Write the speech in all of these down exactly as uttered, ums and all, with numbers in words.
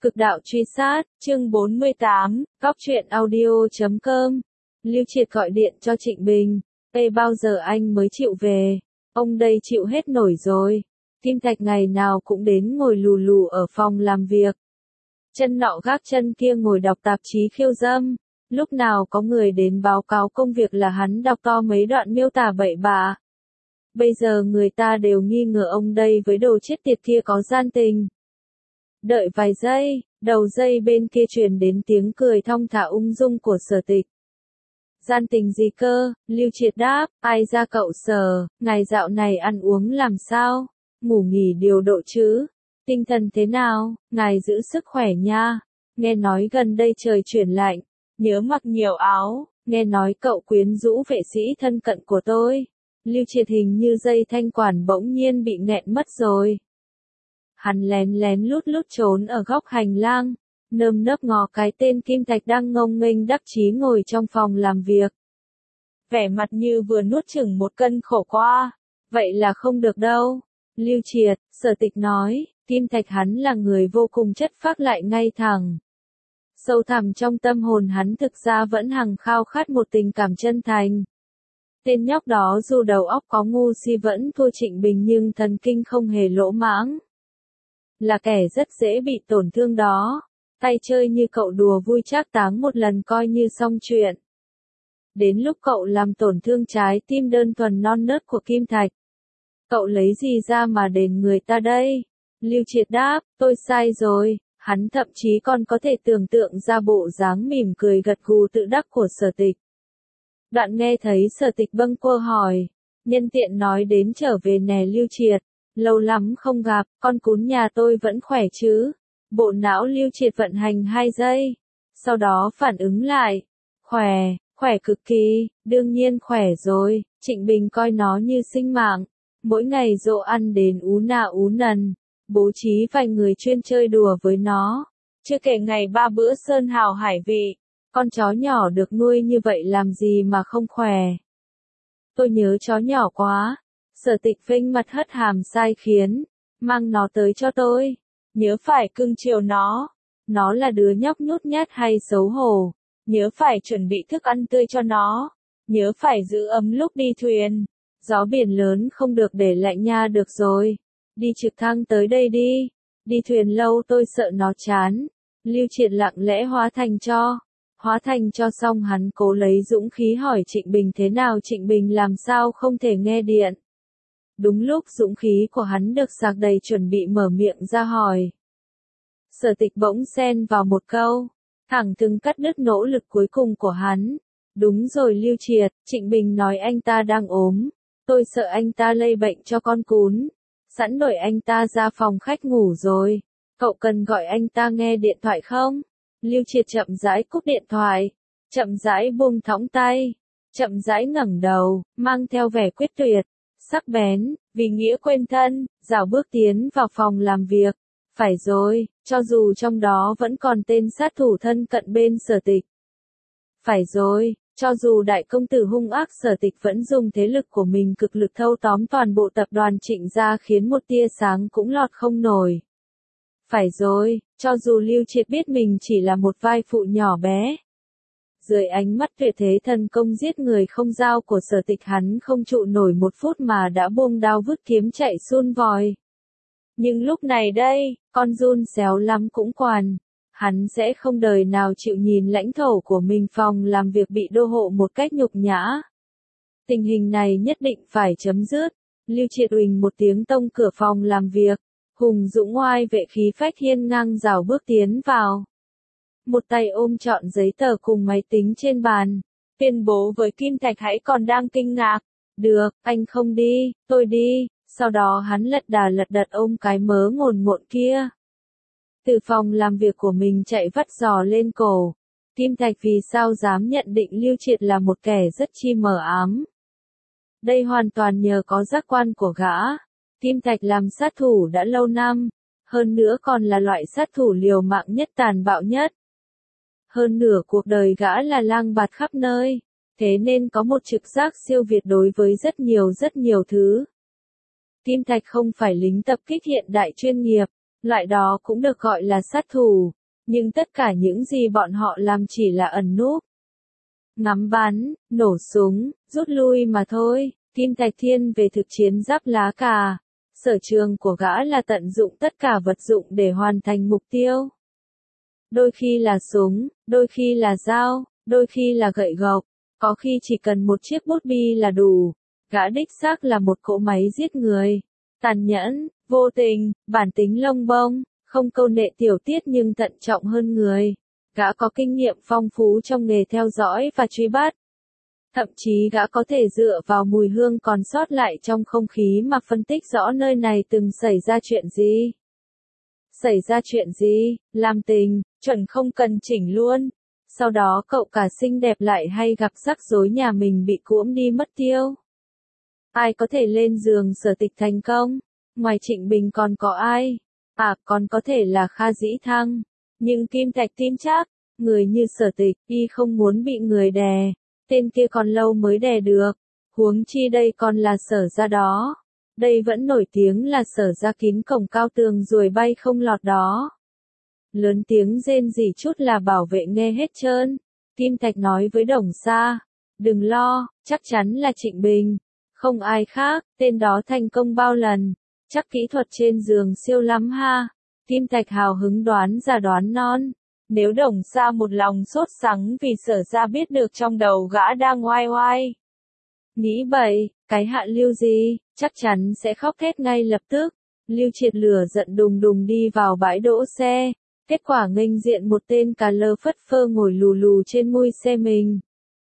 Cực đạo truy sát, chương bốn mươi tám, góc truyện audio chấm com. Lưu Triệt gọi điện cho Trịnh Bình. Ê, bao giờ anh mới chịu về? Ông đây chịu hết nổi rồi. Kim Thạch ngày nào cũng đến ngồi lù lù ở phòng làm việc. Chân nọ gác chân kia ngồi đọc tạp chí khiêu dâm. Lúc nào có người đến báo cáo công việc là hắn đọc to mấy đoạn miêu tả bậy bạ. Bây giờ người ta đều nghi ngờ ông đây với đồ chết tiệt kia có gian tình. Đợi vài giây, đầu dây bên kia truyền đến tiếng cười thong thả ung dung của Sở Tịch. Gian tình gì cơ? Lưu Triệt đáp, ai ra cậu Sở, ngài dạo này ăn uống làm sao? Ngủ nghỉ điều độ chứ? Tinh thần thế nào? Ngài giữ sức khỏe nha. Nghe nói gần đây trời chuyển lạnh, nhớ mặc nhiều áo. Nghe nói cậu quyến rũ vệ sĩ thân cận của tôi. Lưu Triệt hình như dây thanh quản bỗng nhiên bị nghẹn mất rồi. Hắn lén lén lút lút trốn ở góc hành lang, nơm nớp ngó cái tên Kim Thạch đang ngông nghênh đắc chí ngồi trong phòng làm việc. Vẻ mặt như vừa nuốt chửng một cân khổ qua. Vậy là không được đâu. Lưu Triệt, Sở Tịch nói, Kim Thạch hắn là người vô cùng chất phác lại ngay thẳng. Sâu thẳm trong tâm hồn hắn thực ra vẫn hằng khao khát một tình cảm chân thành. Tên nhóc đó dù đầu óc có ngu si vẫn thua Trịnh Bình nhưng thần kinh không hề lỗ mãng. Là kẻ rất dễ bị tổn thương đó. Tay chơi như cậu đùa vui trác táng một lần coi như xong chuyện. Đến lúc cậu làm tổn thương trái tim đơn thuần non nớt của Kim Thạch. Cậu lấy gì ra mà đền người ta đây? Lưu Triệt đáp, tôi sai rồi. Hắn thậm chí còn có thể tưởng tượng ra bộ dáng mỉm cười gật gù tự đắc của Sở Tịch. Đoạn nghe thấy Sở Tịch bâng quơ hỏi. Nhân tiện nói đến trở về nè Lưu Triệt. Lâu lắm không gặp, con cún nhà tôi vẫn khỏe chứ? Bộ não Lưu Triệt vận hành hai giây. Sau đó phản ứng lại. Khỏe, khỏe cực kỳ, đương nhiên khỏe rồi. Trịnh Bình coi nó như sinh mạng. Mỗi ngày dỗ ăn đến ú nà ú nần. Bố trí vài người chuyên chơi đùa với nó. Chưa kể ngày ba bữa sơn hào hải vị. Con chó nhỏ được nuôi như vậy làm gì mà không khỏe. Tôi nhớ chó nhỏ quá. Sở Tịch vênh mặt hất hàm sai khiến. Mang nó tới cho tôi. Nhớ phải cưng chiều nó. Nó là đứa nhóc nhút nhát hay xấu hổ. Nhớ phải chuẩn bị thức ăn tươi cho nó. Nhớ phải giữ ấm lúc đi thuyền. Gió biển lớn không được để lạnh nha được rồi. Đi trực thăng tới đây đi. Đi thuyền lâu tôi sợ nó chán. Lưu Triệt lặng lẽ hóa thành cho. Hóa thành cho xong hắn cố lấy dũng khí hỏi Trịnh Bình thế nào. Trịnh Bình làm sao không thể nghe điện. Đúng lúc dũng khí của hắn được sạc đầy chuẩn bị mở miệng ra hỏi. Sở Tịch bỗng xen vào một câu. Thẳng thừng cắt đứt nỗ lực cuối cùng của hắn. Đúng rồi Lưu Triệt, Trịnh Bình nói anh ta đang ốm. Tôi sợ anh ta lây bệnh cho con cún. Sẵn đuổi anh ta ra phòng khách ngủ rồi. Cậu cần gọi anh ta nghe điện thoại không? Lưu Triệt chậm rãi cúp điện thoại. Chậm rãi buông thõng tay. Chậm rãi ngẩng đầu, mang theo vẻ quyết tuyệt. Sắc bén, vì nghĩa quên thân, rảo bước tiến vào phòng làm việc. Phải rồi, cho dù trong đó vẫn còn tên sát thủ thân cận bên Sở Tịch. Phải rồi, cho dù đại công tử hung ác Sở Tịch vẫn dùng thế lực của mình cực lực thâu tóm toàn bộ tập đoàn Trịnh gia khiến một tia sáng cũng lọt không nổi. Phải rồi, cho dù Lưu Triệt biết mình chỉ là một vai phụ nhỏ bé. Dưới ánh mắt tuyệt thế thần công giết người không dao của Sở Tịch hắn không trụ nổi một phút mà đã buông đao vứt kiếm chạy xun vòi. Nhưng lúc này đây, con giun xéo lắm cũng quản. Hắn sẽ không đời nào chịu nhìn lãnh thổ của mình phòng làm việc bị đô hộ một cách nhục nhã. Tình hình này nhất định phải chấm dứt. Lưu Triệt uỳnh một tiếng tông cửa phòng làm việc. Hùng dũng oai vệ khí phách hiên ngang rảo bước tiến vào. Một tay ôm trọn giấy tờ cùng máy tính trên bàn. Tuyên bố với Kim Thạch hãy còn đang kinh ngạc. Được, anh không đi, tôi đi. Sau đó hắn lật đà lật đật ôm cái mớ ngồn ngộn kia. Từ phòng làm việc của mình chạy vắt giò lên cổ. Kim Thạch vì sao dám nhận định Lưu Triệt là một kẻ rất chi mờ ám. Đây hoàn toàn nhờ có giác quan của gã. Kim Thạch làm sát thủ đã lâu năm. Hơn nữa còn là loại sát thủ liều mạng nhất tàn bạo nhất. Hơn nửa cuộc đời gã là lang bạt khắp nơi. Thế nên có một trực giác siêu việt đối với rất nhiều rất nhiều thứ. Kim Thạch không phải lính tập kích hiện đại chuyên nghiệp. Loại đó cũng được gọi là sát thủ, nhưng tất cả những gì bọn họ làm chỉ là ẩn núp. Ngắm bắn, nổ súng, rút lui mà thôi. Kim Thạch thiên về thực chiến giáp lá cà. Sở trường của gã là tận dụng tất cả vật dụng để hoàn thành mục tiêu. Đôi khi là súng, đôi khi là dao, đôi khi là gậy gộc, có khi chỉ cần một chiếc bút bi là đủ. Gã đích xác là một cỗ máy giết người. Tàn nhẫn, vô tình, bản tính lông bông, không câu nệ tiểu tiết nhưng thận trọng hơn người. Gã có kinh nghiệm phong phú trong nghề theo dõi và truy bắt. Thậm chí gã có thể dựa vào mùi hương còn sót lại trong không khí mà phân tích rõ nơi này từng xảy ra chuyện gì. Xảy ra chuyện gì, làm tình, chuẩn không cần chỉnh luôn. Sau đó cậu cả xinh đẹp lại hay gặp rắc rối nhà mình bị cuỗm đi mất tiêu. Ai có thể lên giường Sở Tịch thành công? Ngoài Trịnh Bình còn có ai? À, còn có thể là Kha Dĩ Thăng. Nhưng Kim Thạch tin chắc, người như Sở Tịch, y không muốn bị người đè. Tên kia còn lâu mới đè được. Huống chi đây còn là Sở gia đó. Đây vẫn nổi tiếng là Sở gia kín cổng cao tường ruồi bay không lọt đó. Lớn tiếng rên rỉ chút là bảo vệ nghe hết trơn. Kim Thạch nói với Đồng Sa, đừng lo, chắc chắn là Trịnh Bình. Không ai khác, tên đó thành công bao lần. Chắc kỹ thuật trên giường siêu lắm ha. Kim Thạch hào hứng đoán ra đoán non. Nếu Đồng Sa một lòng sốt sắng vì Sở gia biết được trong đầu gã đang oai oai. Nghĩ bậy, cái hạ Lưu gì, chắc chắn sẽ khóc thét ngay lập tức. Lưu Triệt lửa giận đùng đùng đi vào bãi đỗ xe. Kết quả nghênh diện một tên cà lơ phất phơ ngồi lù lù trên mui xe mình.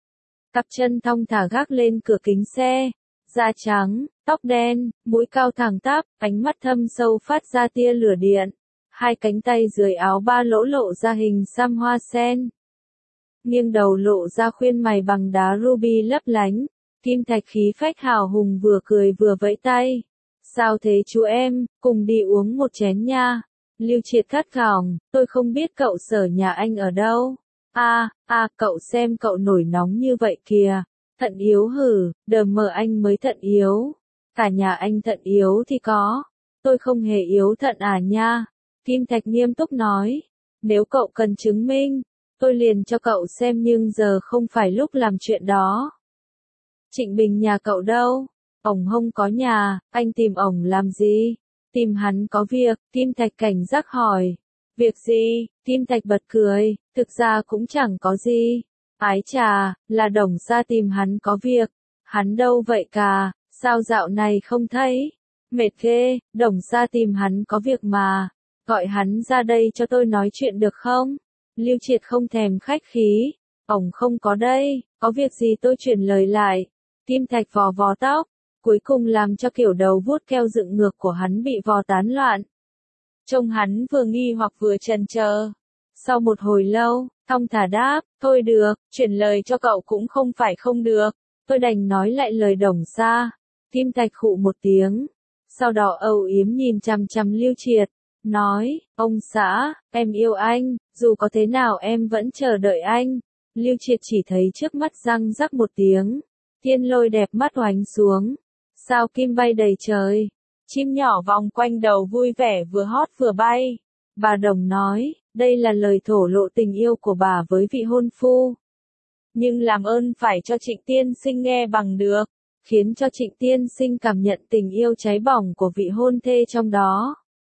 Cặp chân thong thả gác lên cửa kính xe. Da trắng, tóc đen, mũi cao thẳng tắp, ánh mắt thâm sâu phát ra tia lửa điện. Hai cánh tay dưới áo ba lỗ lộ ra hình xăm hoa sen. Nghiêng đầu lộ ra khuyên mày bằng đá ruby lấp lánh. Kim Thạch khí phách hào hùng vừa cười vừa vẫy tay. Sao thế chú em, cùng đi uống một chén nha. Lưu Triệt cắt gỏng, tôi không biết cậu Sở nhà anh ở đâu. A, à, a, à, cậu xem cậu nổi nóng như vậy kìa. Thận yếu hử, đờ mờ anh mới thận yếu. Cả nhà anh thận yếu thì có. Tôi không hề yếu thận à nha. Kim Thạch nghiêm túc nói. Nếu cậu cần chứng minh, tôi liền cho cậu xem nhưng giờ không phải lúc làm chuyện đó. Trịnh Bình nhà cậu đâu? Ổng không có nhà, anh tìm ổng làm gì? Tìm hắn có việc, Kim Thạch cảnh giác hỏi. Việc gì? Kim Thạch bật cười, thực ra cũng chẳng có gì. Ái chà, là Đồng Sa tìm hắn có việc. Hắn đâu vậy cả, sao dạo này không thấy? Mệt ghê, Đồng Sa tìm hắn có việc mà. Gọi hắn ra đây cho tôi nói chuyện được không? Lưu Triệt không thèm khách khí. Ổng không có đây, có việc gì tôi chuyển lời lại. Kim Thạch vò vò tóc, cuối cùng làm cho kiểu đầu vuốt keo dựng ngược của hắn bị vò tán loạn. Trông hắn vừa nghi hoặc vừa chần chờ. Sau một hồi lâu, thong thả đáp, thôi được, chuyển lời cho cậu cũng không phải không được. Tôi đành nói lại lời Đồng Sa. Kim Thạch khụ một tiếng. Sau đó âu yếm nhìn chằm chằm Lưu Triệt. Nói, ông xã, em yêu anh, dù có thế nào em vẫn chờ đợi anh. Lưu Triệt chỉ thấy trước mắt răng rắc một tiếng. Thiên lôi đẹp mắt oánh xuống. Sao kim bay đầy trời. Chim nhỏ vòng quanh đầu vui vẻ vừa hót vừa bay. Bà Đồng nói, đây là lời thổ lộ tình yêu của bà với vị hôn phu. Nhưng làm ơn phải cho Trịnh tiên sinh nghe bằng được. Khiến cho Trịnh tiên sinh cảm nhận tình yêu cháy bỏng của vị hôn thê trong đó.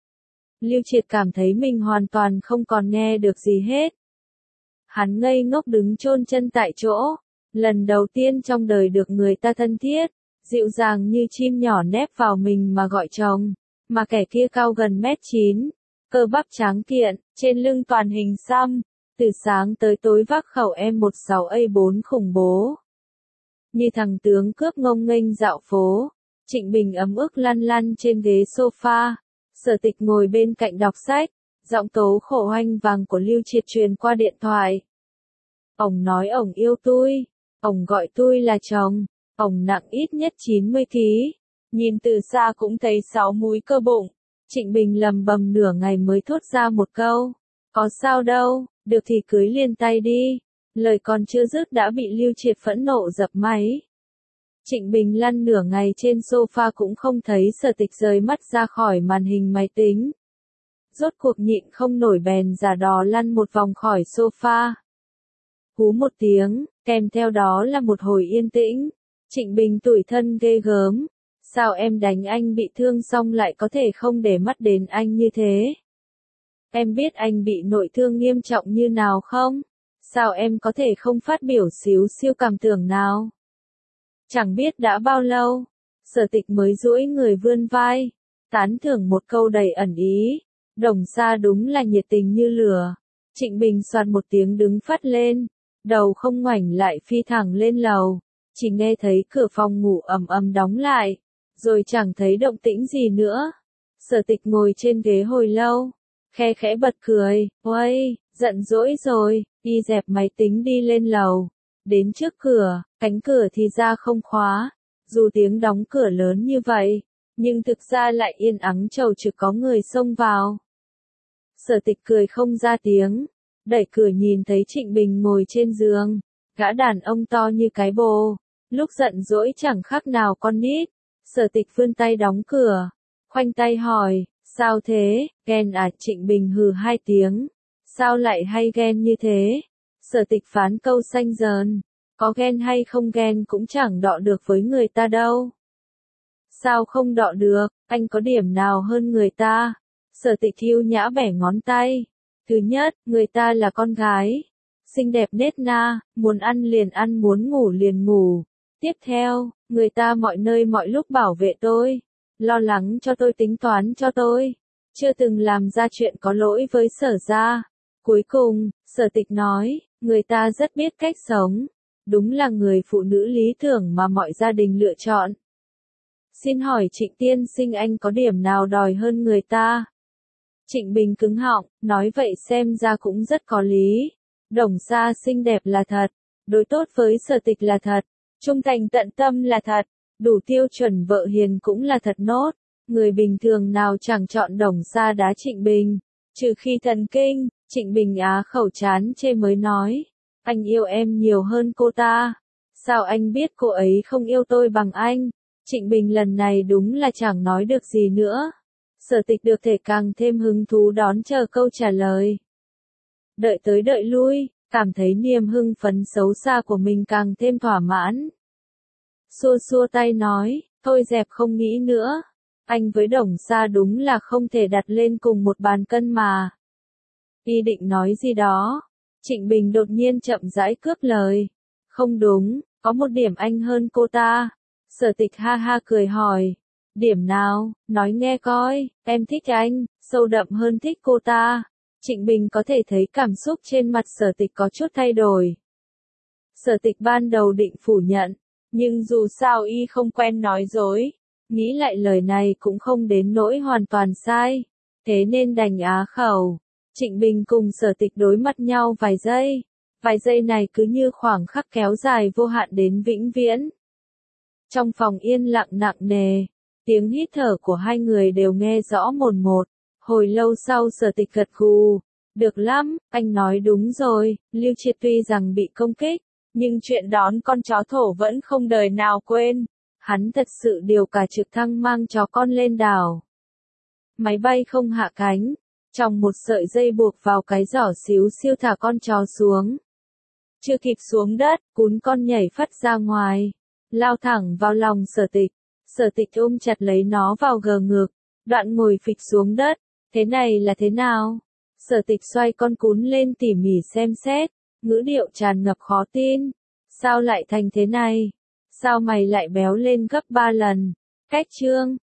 Lưu Triệt cảm thấy mình hoàn toàn không còn nghe được gì hết. Hắn ngây ngốc đứng chôn chân tại chỗ. Lần đầu tiên trong đời được người ta thân thiết, dịu dàng như chim nhỏ nép vào mình mà gọi chồng. Mà kẻ kia cao gần mét chín, cơ bắp tráng kiện, trên lưng toàn hình xăm, từ sáng tới tối vác khẩu em mười sáu A bốn khủng bố. Như thằng tướng cướp ngông nghênh dạo phố. Trịnh Bình ấm ức lăn lăn trên ghế sofa. Sở Tịch ngồi bên cạnh đọc sách. Giọng tố khổ oanh vàng của Lưu Triệt truyền qua điện thoại. Ổng nói ổng yêu tôi. Ổng gọi tôi là chồng. Ổng nặng ít nhất chín mươi ki-lô-gam. Nhìn từ xa cũng thấy sáu múi cơ bụng. Trịnh Bình lầm bầm nửa ngày mới thốt ra một câu. Có sao đâu, được thì cưới liền tay đi. Lời còn chưa dứt đã bị Lưu Triệt phẫn nộ dập máy. Trịnh Bình lăn nửa ngày trên sofa cũng không thấy Sở Tịch rời mắt ra khỏi màn hình máy tính. rốt cuộc nhịn không nổi bèn giả đò lăn một vòng khỏi sofa. Hú một tiếng, kèm theo đó là một hồi yên tĩnh. Trịnh Bình tủi thân ghê gớm. Sao em đánh anh bị thương xong lại có thể không để mắt đến anh như thế? Em biết anh bị nội thương nghiêm trọng như nào không? Sao em có thể không phát biểu xíu siêu cảm tưởng nào? Chẳng biết đã bao lâu, Sở Tịch mới duỗi người vươn vai, tán thưởng một câu đầy ẩn ý. Đồng Sa đúng là nhiệt tình như lửa. Trịnh Bình soạt một tiếng đứng phắt lên, đầu không ngoảnh lại phi thẳng lên lầu. Chỉ nghe thấy cửa phòng ngủ ầm ầm đóng lại, rồi chẳng thấy động tĩnh gì nữa. Sở Tịch ngồi trên ghế hồi lâu, khe khẽ bật cười, "Uây, giận dỗi rồi." Y dẹp máy tính đi lên lầu, đến trước cửa, cánh cửa thì ra không khóa. Dù tiếng đóng cửa lớn như vậy, nhưng thực ra lại yên ắng trầu trực có người xông vào. Sở Tịch cười không ra tiếng, đẩy cửa nhìn thấy Trịnh Bình ngồi trên giường, gã đàn ông to như cái bồ, lúc giận dỗi chẳng khác nào con nít. Sở Tịch vươn tay đóng cửa, khoanh tay hỏi, "Sao thế, ghen à?" Trịnh Bình hừ hai tiếng, "Sao lại hay ghen như thế?" Sở Tịch phán câu xanh dờn, "Có ghen hay không ghen cũng chẳng đọ được với người ta đâu." "Sao không đọ được, anh có điểm nào hơn người ta?" Sở Tịch yêu nhã bẻ ngón tay. "Thứ nhất, người ta là con gái, xinh đẹp nết na, muốn ăn liền ăn, muốn ngủ liền ngủ. Tiếp theo, người ta mọi nơi mọi lúc bảo vệ tôi, lo lắng cho tôi, tính toán cho tôi, chưa từng làm ra chuyện có lỗi với Sở gia. Cuối cùng," Sở Tịch nói, "người ta rất biết cách sống, đúng là người phụ nữ lý tưởng mà mọi gia đình lựa chọn." "Xin hỏi Trịnh tiên sinh, anh có điểm nào đòi hơn người ta?" Trịnh Bình cứng họng, nói vậy xem ra cũng rất có lý. Đồng Sa xinh đẹp là thật, đối tốt với Sở Tịch là thật, trung thành tận tâm là thật, đủ tiêu chuẩn vợ hiền cũng là thật nốt. Người bình thường nào chẳng chọn Đồng Sa đá Trịnh Bình, trừ khi thần kinh. Trịnh Bình á khẩu chán chê mới nói, "Anh yêu em nhiều hơn cô ta. Sao anh biết cô ấy không yêu tôi bằng anh?" Trịnh Bình lần này đúng là chẳng nói được gì nữa. Sở Tịch được thể càng thêm hứng thú đón chờ câu trả lời. Đợi tới đợi lui, cảm thấy niềm hưng phấn xấu xa của mình càng thêm thỏa mãn. Xua xua tay nói, "Thôi dẹp, không nghĩ nữa. Anh với Đồng Sa đúng là không thể đặt lên cùng một bàn cân mà." Y định nói gì đó, Trịnh Bình đột nhiên chậm rãi cướp lời. "Không đúng, có một điểm anh hơn cô ta." Sở Tịch ha ha cười hỏi, "Điểm nào, nói nghe coi." "Em thích anh, sâu đậm hơn thích cô ta." Trịnh Bình có thể thấy cảm xúc trên mặt Sở Tịch có chút thay đổi. Sở Tịch ban đầu định phủ nhận, nhưng dù sao y không quen nói dối, nghĩ lại lời này cũng không đến nỗi hoàn toàn sai, thế nên đành á khẩu. Trịnh Bình cùng Sở Tịch đối mặt nhau vài giây, vài giây này cứ như khoảng khắc kéo dài vô hạn đến vĩnh viễn. Trong phòng yên lặng nặng nề, tiếng hít thở của hai người đều nghe rõ mồn một. Hồi lâu sau Sở Tịch gật gù, "Được lắm, anh nói đúng rồi." Lưu Triệt tuy rằng bị công kích, nhưng chuyện đón con chó thổ vẫn không đời nào quên. Hắn thật sự điều cả trực thăng mang chó con lên đảo. Máy bay không hạ cánh, trong một sợi dây buộc vào cái giỏ xíu xiu thả con chó xuống. Chưa kịp xuống đất, cún con nhảy phắt ra ngoài, lao thẳng vào lòng Sở Tịch. Sở Tịch ôm chặt lấy nó vào gờ ngực, đoạn ngồi phịch xuống đất. "Thế này là thế nào?" Sở Tịch xoay con cún lên tỉ mỉ xem xét, ngữ điệu tràn ngập khó tin. "Sao lại thành thế này? Sao mày lại béo lên gấp ba lần?" "Cách trương,